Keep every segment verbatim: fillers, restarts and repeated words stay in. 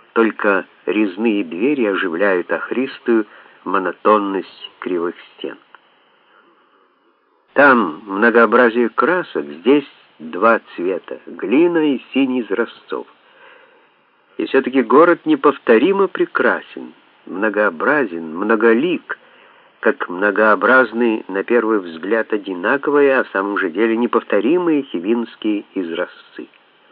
Только резные двери оживляют охристую монотонность кривых стен. Там многообразие красок, здесь два цвета — глина и синий изразцов. И все-таки город неповторимо прекрасен, многообразен, многолик, как многообразны на первый взгляд одинаковые, а в самом же деле неповторимые хивинские изразцы.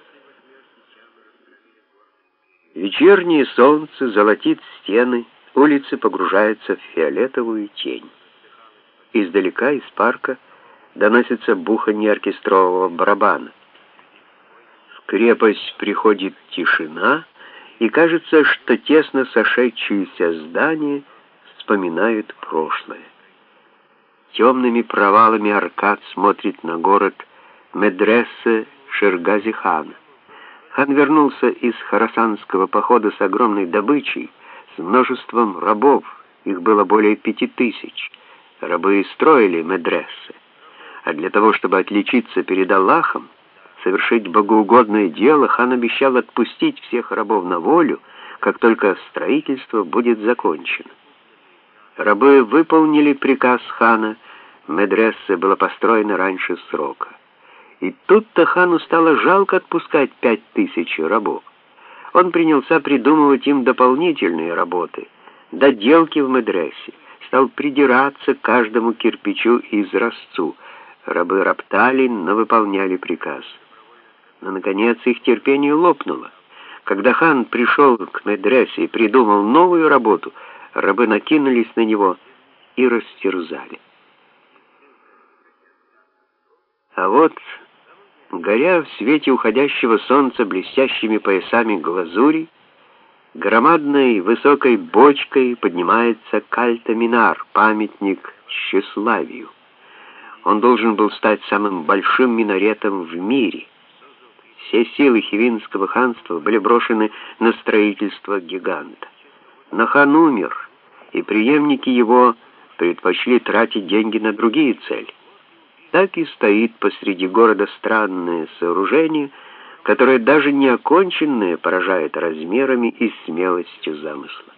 Вечернее солнце золотит стены, улицы погружаются в фиолетовую тень. Издалека, из парка, доносится буханье оркестрового барабана. В крепость приходит тишина, и кажется, что тесно сошедшиеся здания вспоминают прошлое. Темными провалами аркад смотрит на город медресе Ширгази-хана. Хан вернулся из хорасанского похода с огромной добычей, с множеством рабов, их было более пяти тысяч. Рабы строили медресе, а для того, чтобы отличиться перед Аллахом, совершить богоугодное дело, хан обещал отпустить всех рабов на волю, как только строительство будет закончено. Рабы выполнили приказ хана, медресе было построено раньше срока. И тут-то хану стало жалко отпускать пять тысяч рабов. Он принялся придумывать им дополнительные работы, доделки в медресе, стал придираться к каждому кирпичу и изразцу. Рабы роптали, но выполняли приказ. Но, наконец, их терпение лопнуло. Когда хан пришел к медресе и придумал новую работу, рабы накинулись на него и растерзали. А вот, горя в свете уходящего солнца блестящими поясами глазури, громадной высокой бочкой поднимается Кальта-Минар, памятник тщеславию. Он должен был стать самым большим минаретом в мире. Все силы хивинского ханства были брошены на строительство гиганта. Но хан умер, и преемники его предпочли тратить деньги на другие цели. Так и стоит посреди города странное сооружение, которое даже неоконченное поражает размерами и смелостью замысла.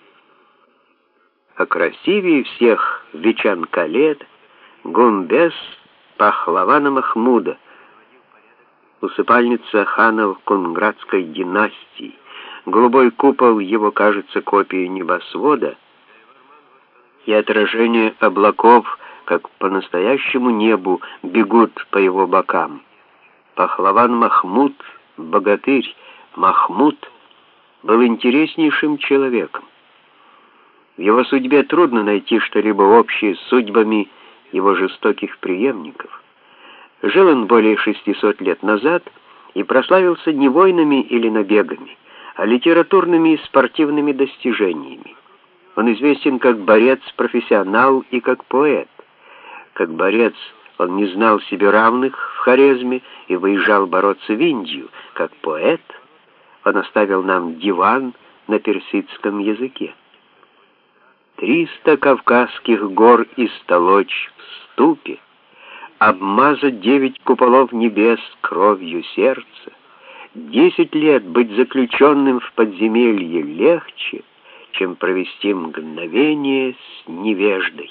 А красивее всех Вечан-Кале гумбез Пахлавана Махмуда, усыпальница ханов Кунградской династии. Голубой купол его кажется копией небосвода, и отражение облаков, как по настоящему небу, бегут по его бокам. Пахлаван Махмуд, богатырь Махмуд, был интереснейшим человеком. В его судьбе трудно найти что-либо общее с судьбами его жестоких преемников. Жил он более шестисот лет назад и прославился не войнами или набегами, а литературными и спортивными достижениями. Он известен как борец-профессионал и как поэт. Как борец он не знал себе равных в Хорезме и выезжал бороться в Индию. Как поэт он оставил нам диван на персидском языке. Триста кавказских гор истолочь в ступе, обмазать девять куполов небес кровью сердца, десять лет быть заключенным в подземелье легче, чем провести мгновение с невеждой.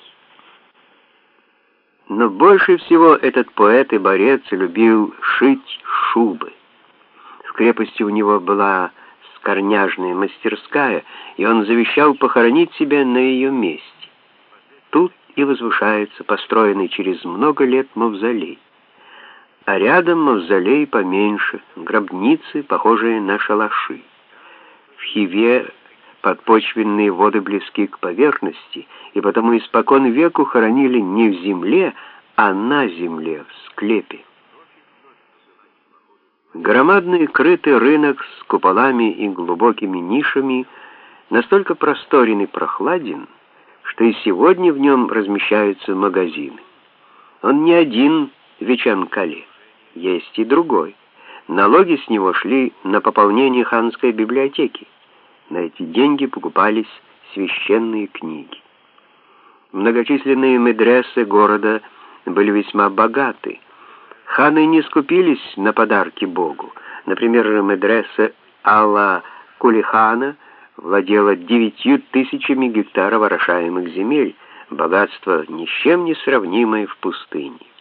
Но больше всего этот поэт и борец любил шить шубы. В крепости у него была скорняжная мастерская, и он завещал похоронить себя на ее месте. Тут и возвышается построенный через много лет мавзолей. А рядом мавзолей поменьше, гробницы, похожие на шалаши. В Хиве подпочвенные воды близки к поверхности, и потому испокон веку хоронили не в земле, а на земле, в склепе. Громадный крытый рынок с куполами и глубокими нишами настолько просторен и прохладен, что и сегодня в нем размещаются магазины. Он не один в Вечан-Кале, есть и другой. Налоги с него шли на пополнение ханской библиотеки. На эти деньги покупались священные книги. Многочисленные медресе города были весьма богаты. Ханы не скупились на подарки Богу. Например, медресе Алла Кулихана владела девятью тысячами гектаров орошаемых земель, богатство ни с чем не сравнимое в пустыне.